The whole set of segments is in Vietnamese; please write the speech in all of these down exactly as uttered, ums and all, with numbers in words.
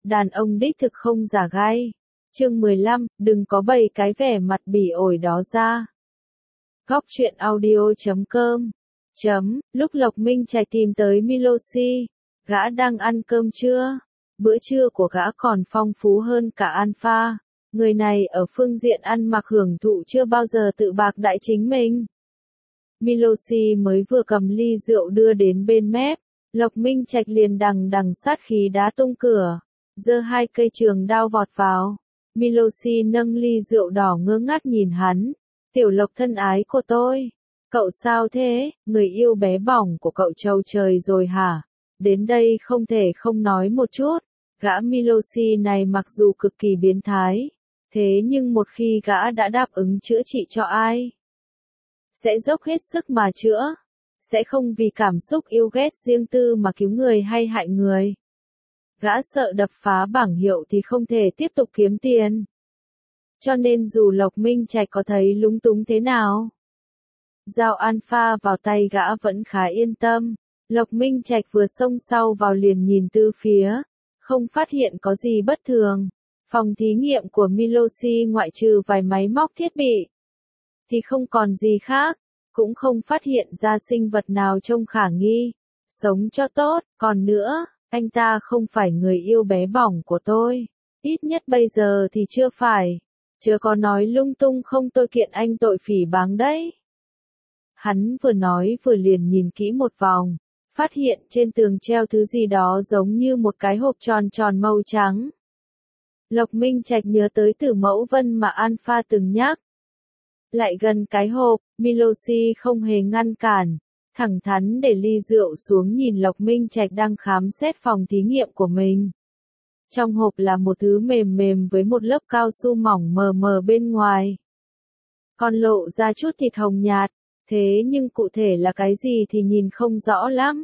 đàn ông đích thực không giả gai. Chương mười lăm, đừng có bày cái vẻ mặt bỉ ổi đó ra. Góc truyện audio chấm com chấm, lúc Lộc Minh Trạch tìm tới Miloshi, gã đang ăn cơm trưa. Bữa trưa của gã còn phong phú hơn cả Alpha. Người này ở phương diện ăn mặc hưởng thụ chưa bao giờ tự bạc đãi chính mình. Miloshi mới vừa cầm ly rượu đưa đến bên mép, Lộc Minh Trạch liền đằng đằng sát khí đá tung cửa, giơ hai cây trường đao vọt vào. Miloshi nâng ly rượu đỏ ngơ ngác nhìn hắn. Tiểu Lộc thân ái của tôi, cậu sao thế, người yêu bé bỏng của cậu trâu trời rồi hả? Đến đây không thể không nói một chút, gã Miloshi này mặc dù cực kỳ biến thái, thế nhưng một khi gã đã đáp ứng chữa trị cho ai, sẽ dốc hết sức mà chữa, sẽ không vì cảm xúc yêu ghét riêng tư mà cứu người hay hại người. Gã sợ đập phá bảng hiệu thì không thể tiếp tục kiếm tiền. Cho nên dù Lộc Minh Trạch có thấy lúng túng thế nào, dao Alpha vào tay gã vẫn khá yên tâm. Lộc Minh Trạch vừa xông sau vào liền nhìn từ phía, không phát hiện có gì bất thường. Phòng thí nghiệm của Miloshi ngoại trừ vài máy móc thiết bị thì không còn gì khác, cũng không phát hiện ra sinh vật nào trông khả nghi. Sống cho tốt, còn nữa, anh ta không phải người yêu bé bỏng của tôi, ít nhất bây giờ thì chưa phải. Chớ có nói lung tung không tôi kiện anh tội phỉ báng đấy. Hắn vừa nói vừa liền nhìn kỹ một vòng, phát hiện trên tường treo thứ gì đó giống như một cái hộp tròn tròn màu trắng. Lộc Minh Trạch nhớ tới Tử Mẫu Vân mà Alpha từng nhắc. Lại gần cái hộp, Miloshi không hề ngăn cản, thẳng thắn để ly rượu xuống nhìn Lộc Minh Trạch đang khám xét phòng thí nghiệm của mình. Trong hộp là một thứ mềm mềm với một lớp cao su mỏng mờ mờ bên ngoài. Còn lộ ra chút thịt hồng nhạt, thế nhưng cụ thể là cái gì thì nhìn không rõ lắm.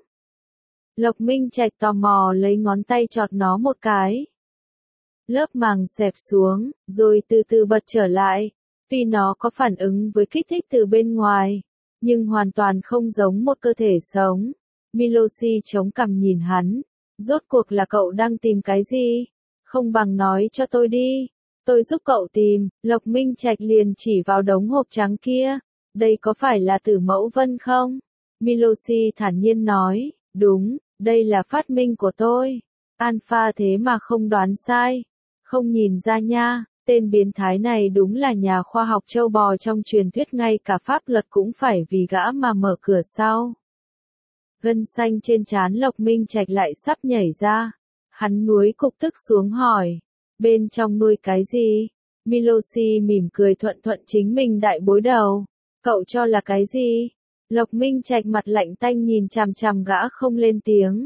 Lộc Minh Trạch tò mò lấy ngón tay chọt nó một cái. Lớp màng xẹp xuống, rồi từ từ bật trở lại. Vì nó có phản ứng với kích thích từ bên ngoài, nhưng hoàn toàn không giống một cơ thể sống. Miloshi chống cằm nhìn hắn. Rốt cuộc là cậu đang tìm cái gì? Không bằng nói cho tôi đi. Tôi giúp cậu tìm. Lộc Minh Trạch liền chỉ vào đống hộp trắng kia. Đây có phải là Tử Mẫu Vân không? Miloshi thản nhiên nói. Đúng, đây là phát minh của tôi. Alpha thế mà không đoán sai. Không nhìn ra nha. Tên biến thái này đúng là nhà khoa học châu bò trong truyền thuyết, ngay cả pháp luật cũng phải vì gã mà mở cửa sau. Gân xanh trên trán Lộc Minh Trạch lại sắp nhảy ra. Hắn nuối cục tức xuống hỏi. Bên trong nuôi cái gì? Miloshi mỉm cười thuận thuận chính mình đại bối đầu. Cậu cho là cái gì? Lộc Minh Trạch mặt lạnh tanh nhìn chằm chằm gã không lên tiếng.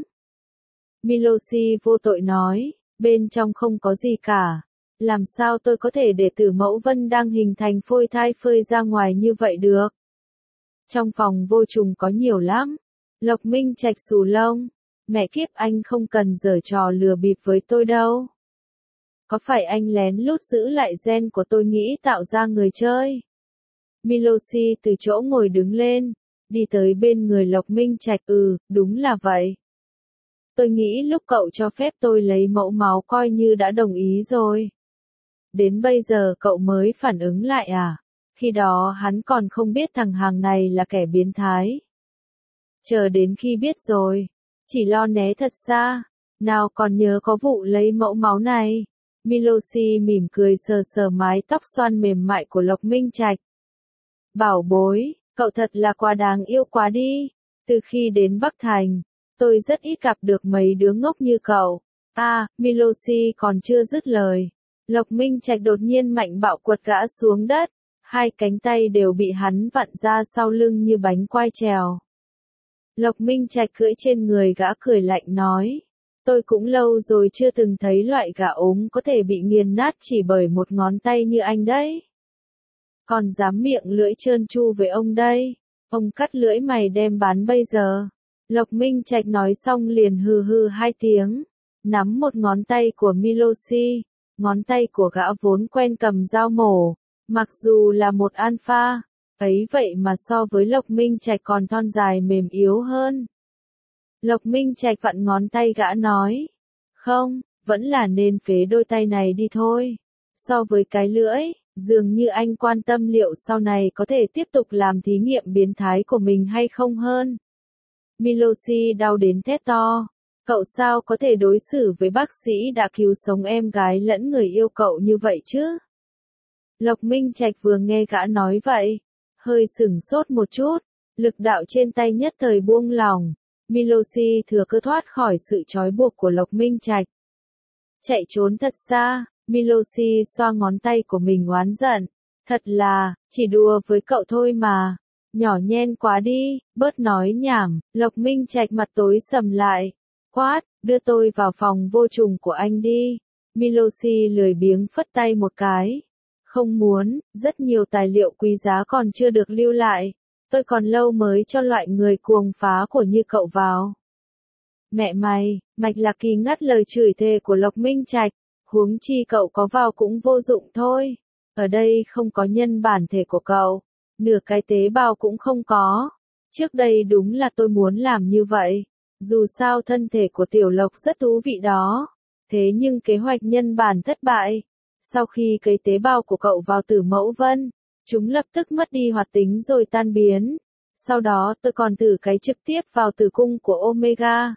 Miloshi vô tội nói. Bên trong không có gì cả. Làm sao tôi có thể để Tử Mẫu Vân đang hình thành phôi thai phơi ra ngoài như vậy được? Trong phòng vô trùng có nhiều lắm. Lộc Minh Trạch xù lông. Mẹ kiếp, anh không cần giở trò lừa bịp với tôi đâu. Có phải anh lén lút giữ lại gen của tôi nghĩ tạo ra người chơi? Miloshi từ chỗ ngồi đứng lên, đi tới bên người Lộc Minh Trạch. Ừ, đúng là vậy. Tôi nghĩ lúc cậu cho phép tôi lấy mẫu máu coi như đã đồng ý rồi. Đến bây giờ cậu mới phản ứng lại à? Khi đó hắn còn không biết thằng hàng này là kẻ biến thái. Chờ đến khi biết rồi, chỉ lo né thật xa. Nào còn nhớ có vụ lấy mẫu máu này. Miloshi mỉm cười sờ sờ mái tóc xoăn mềm mại của Lộc Minh Trạch. Bảo bối, cậu thật là quá đáng yêu quá đi. Từ khi đến Bắc Thành, tôi rất ít gặp được mấy đứa ngốc như cậu. À, Miloshi còn chưa dứt lời. Lộc Minh Trạch đột nhiên mạnh bạo quật gã xuống đất. Hai cánh tay đều bị hắn vặn ra sau lưng như bánh quai trèo. Lộc Minh Trạch cưỡi trên người gã cười lạnh nói. Tôi cũng lâu rồi chưa từng thấy loại gà ốm có thể bị nghiền nát chỉ bởi một ngón tay như anh đấy. Còn dám miệng lưỡi trơn tru với ông đây. Ông cắt lưỡi mày đem bán bây giờ. Lộc Minh Trạch nói xong liền hừ hừ hai tiếng. Nắm một ngón tay của Miloshi. Ngón tay của gã vốn quen cầm dao mổ. Mặc dù là một alpha, ấy vậy mà so với Lộc Minh Trạch còn thon dài mềm yếu hơn. Lộc Minh Trạch vặn ngón tay gã nói. Không, vẫn là nên phế đôi tay này đi thôi. So với cái lưỡi, dường như anh quan tâm liệu sau này có thể tiếp tục làm thí nghiệm biến thái của mình hay không hơn. Miloshi đau đến thét to. Cậu sao có thể đối xử với bác sĩ đã cứu sống em gái lẫn người yêu cậu như vậy chứ? Lộc Minh Trạch vừa nghe gã nói vậy, hơi sửng sốt một chút, lực đạo trên tay nhất thời buông lỏng. Miloshi thừa cơ thoát khỏi sự trói buộc của Lộc Minh Trạch. Chạy trốn thật xa, Miloshi xoa ngón tay của mình oán giận. Thật là, chỉ đùa với cậu thôi mà. Nhỏ nhen quá đi, bớt nói nhảm. Lộc Minh Trạch mặt tối sầm lại. Quát, đưa tôi vào phòng vô trùng của anh đi. Miloshi lười biếng phất tay một cái. Không muốn, rất nhiều tài liệu quý giá còn chưa được lưu lại. Tôi còn lâu mới cho loại người cuồng phá của như cậu vào. Mẹ mày, Mạch Lạc Kỳ ngắt lời chửi thề của Lộc Minh Trạch. Huống chi cậu có vào cũng vô dụng thôi. Ở đây không có nhân bản thể của cậu. Nửa cái tế bào cũng không có. Trước đây đúng là tôi muốn làm như vậy. Dù sao thân thể của Tiểu Lộc rất thú vị đó. Thế nhưng kế hoạch nhân bản thất bại. Sau khi cấy tế bào của cậu vào tử mẫu vân, chúng lập tức mất đi hoạt tính rồi tan biến. Sau đó tôi còn thử cấy trực tiếp vào tử cung của Omega.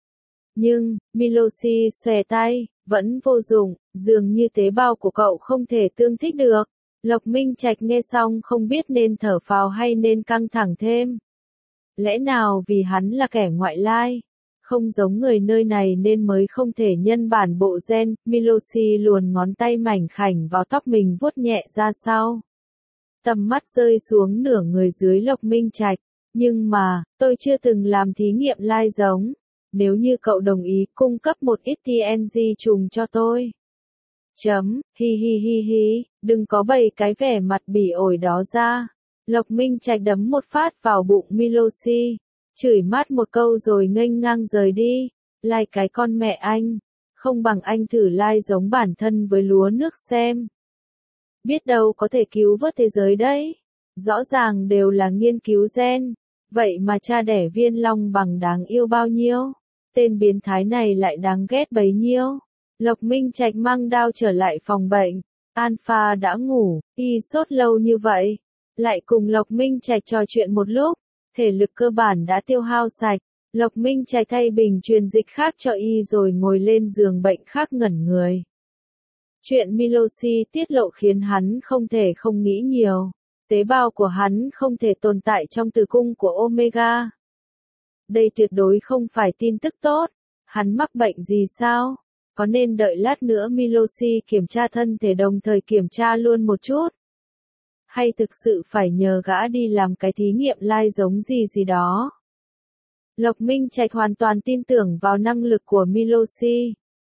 Nhưng, Miloshi xòe tay, vẫn vô dụng, dường như tế bào của cậu không thể tương thích được. Lộc Minh Trạch nghe xong không biết nên thở phào hay nên căng thẳng thêm. Lẽ nào vì hắn là kẻ ngoại lai, không giống người nơi này nên mới không thể nhân bản bộ gen. Miloshi luồn ngón tay mảnh khảnh vào tóc mình vuốt nhẹ ra sau. Tầm mắt rơi xuống nửa người dưới Lộc Minh Trạch. Nhưng mà, tôi chưa từng làm thí nghiệm lai giống. Nếu như cậu đồng ý cung cấp một ít tê en giê trùng cho tôi. Chấm, hi hi hi hi, đừng có bày cái vẻ mặt bỉ ổi đó ra. Lộc Minh Trạch đấm một phát vào bụng Miloshi, chửi mát một câu rồi nghênh ngang rời đi. Lai cái con mẹ anh, không bằng anh thử lai giống bản thân với lúa nước xem. Biết đâu có thể cứu vớt thế giới đấy. Rõ ràng đều là nghiên cứu gen, vậy mà cha đẻ Viên Long Bằng đáng yêu bao nhiêu. Tên biến thái này lại đáng ghét bấy nhiêu. Lộc Minh Trạch mang đao trở lại phòng bệnh. Alpha đã ngủ, y sốt lâu như vậy. Lại cùng Lộc Minh Trạch trò chuyện một lúc. Thể lực cơ bản đã tiêu hao sạch. Lộc Minh Trạch thay bình truyền dịch khác cho y rồi ngồi lên giường bệnh khác ngẩn người. Chuyện Miloshi tiết lộ khiến hắn không thể không nghĩ nhiều. Tế bào của hắn không thể tồn tại trong tử cung của Omega. Đây tuyệt đối không phải tin tức tốt. Hắn mắc bệnh gì sao? Có nên đợi lát nữa Miloshi kiểm tra thân thể đồng thời kiểm tra luôn một chút? Hay thực sự phải nhờ gã đi làm cái thí nghiệm lai giống gì gì đó? Lộc Minh Trạch hoàn toàn tin tưởng vào năng lực của Miloshi.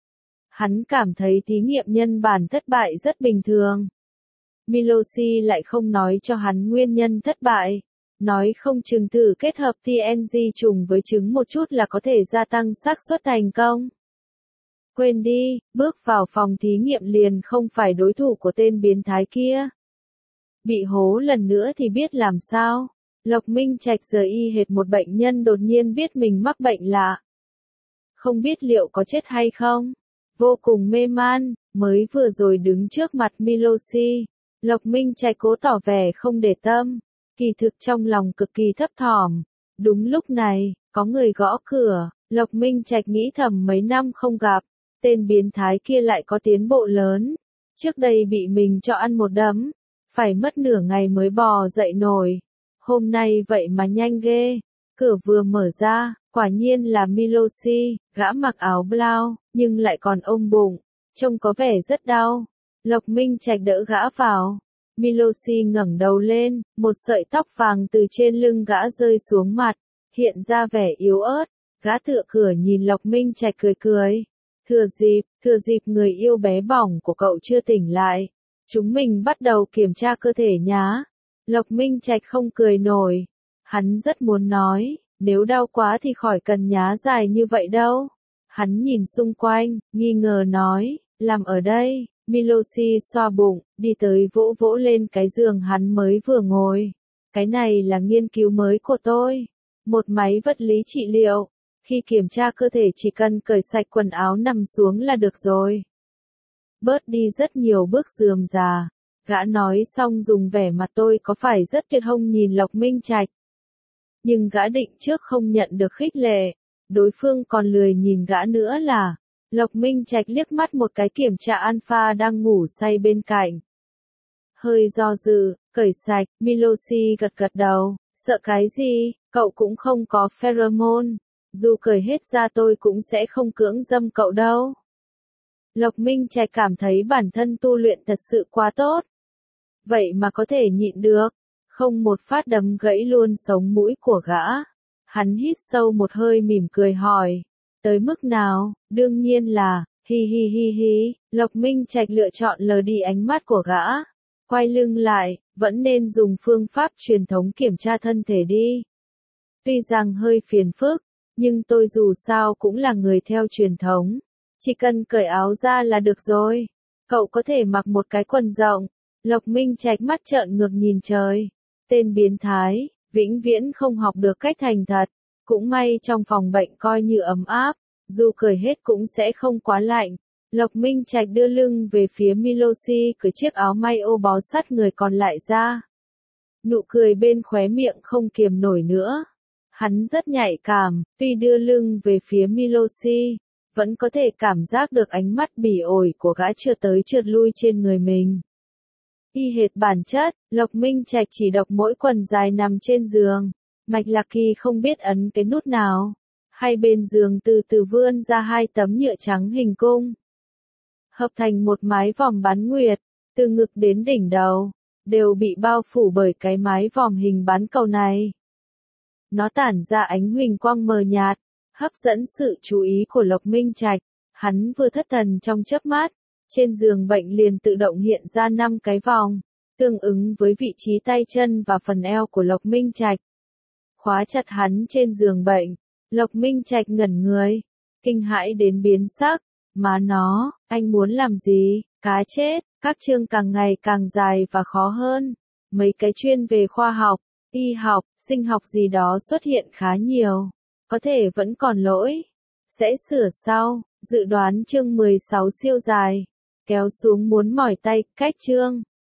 Hắn cảm thấy thí nghiệm nhân bản thất bại rất bình thường. Miloshi lại không nói cho hắn nguyên nhân thất bại. Nói không chừng thử kết hợp tê en giê trùng với trứng một chút là có thể gia tăng xác suất thành công. Quên đi, bước vào phòng thí nghiệm liền không phải đối thủ của tên biến thái kia. Bị hố lần nữa thì biết làm sao. Lộc Minh Trạch giờ y hệt một bệnh nhân đột nhiên biết mình mắc bệnh lạ. Không biết liệu có chết hay không. Vô cùng mê man, mới vừa rồi đứng trước mặt Miloshi. Lộc Minh Trạch cố tỏ vẻ không để tâm. Kỳ thực trong lòng cực kỳ thấp thỏm. Đúng lúc này, có người gõ cửa. Lộc Minh Trạch nghĩ thầm mấy năm không gặp. Tên biến thái kia lại có tiến bộ lớn. Trước đây bị mình cho ăn một đấm. Phải mất nửa ngày mới bò dậy nổi. Hôm nay vậy mà nhanh ghê. Cửa vừa mở ra, quả nhiên là Miloshi, gã mặc áo blau, nhưng lại còn ôm bụng. Trông có vẻ rất đau. Lộc Minh Trạch đỡ gã vào. Miloshi ngẩng đầu lên, một sợi tóc vàng từ trên lưng gã rơi xuống mặt, hiện ra vẻ yếu ớt. Gã tựa cửa nhìn Lộc Minh Trạch cười cười. Thừa dịp, thừa dịp người yêu bé bỏng của cậu chưa tỉnh lại. Chúng mình bắt đầu kiểm tra cơ thể nhá. Lộc Minh Trạch không cười nổi. Hắn rất muốn nói, nếu đau quá thì khỏi cần nhá dài như vậy đâu. Hắn nhìn xung quanh, nghi ngờ nói, làm ở đây. Miloshi xoa bụng, đi tới vỗ vỗ lên cái giường hắn mới vừa ngồi. Cái này là nghiên cứu mới của tôi. Một máy vật lý trị liệu. Khi kiểm tra cơ thể chỉ cần cởi sạch quần áo nằm xuống là được rồi. Bớt đi rất nhiều bước rườm rà. Gã nói xong dùng vẻ mặt tôi có phải rất tuyệt hông nhìn Lộc Minh Trạch. Nhưng gã định trước không nhận được khích lệ. Đối phương còn lười nhìn gã nữa là. Lộc Minh Trạch liếc mắt một cái kiểm tra Alpha đang ngủ say bên cạnh. Hơi do dự, cởi sạch, Miloshi gật gật đầu. Sợ cái gì, cậu cũng không có pheromone. Dù cởi hết ra tôi cũng sẽ không cưỡng dâm cậu đâu. Lộc Minh Trạch cảm thấy bản thân tu luyện thật sự quá tốt. Vậy mà có thể nhịn được. Không một phát đấm gãy luôn sống mũi của gã. Hắn hít sâu một hơi mỉm cười hỏi. Tới mức nào, đương nhiên là, hi hi hi hi, Lộc Minh Trạch lựa chọn lờ đi ánh mắt của gã. Quay lưng lại, vẫn nên dùng phương pháp truyền thống kiểm tra thân thể đi. Tuy rằng hơi phiền phức, nhưng tôi dù sao cũng là người theo truyền thống. Chỉ cần cởi áo ra là được rồi. Cậu có thể mặc một cái quần rộng. Lộc Minh Trạch mắt trợn ngược nhìn trời. Tên biến thái, vĩnh viễn không học được cách thành thật. Cũng may trong phòng bệnh coi như ấm áp. Dù cởi hết cũng sẽ không quá lạnh. Lộc Minh Trạch đưa lưng về phía Miloshi cởi chiếc áo may ô bó sát người còn lại ra. Nụ cười bên khóe miệng không kiềm nổi nữa. Hắn rất nhạy cảm, tuy đưa lưng về phía Miloshi, vẫn có thể cảm giác được ánh mắt bỉ ổi của gã trượt tới trượt lui trên người mình. Y hệt bản chất, Lộc Minh Trạch chỉ đọc mỗi quần dài nằm trên giường. Mạch Lạc Kỳ không biết ấn cái nút nào. Hai bên giường từ từ vươn ra hai tấm nhựa trắng hình cung. Hợp thành một mái vòm bán nguyệt, từ ngực đến đỉnh đầu, đều bị bao phủ bởi cái mái vòm hình bán cầu này. Nó tản ra ánh huỳnh quang mờ nhạt, hấp dẫn sự chú ý của Lộc Minh Trạch. Hắn vừa thất thần trong chớp mắt, trên giường bệnh liền tự động hiện ra năm cái vòng, tương ứng với vị trí tay chân và phần eo của Lộc Minh Trạch. Khóa chặt hắn trên giường bệnh, Lộc Minh Trạch ngẩn người, kinh hãi đến biến sắc. Má nó, anh muốn làm gì? Cá chết, các chương càng ngày càng dài và khó hơn. Mấy cái chuyên về khoa học, y học, sinh học gì đó xuất hiện khá nhiều. Có thể vẫn còn lỗi. Sẽ sửa sau, dự đoán chương mười sáu siêu dài. Kéo xuống muốn mỏi tay, cách chương.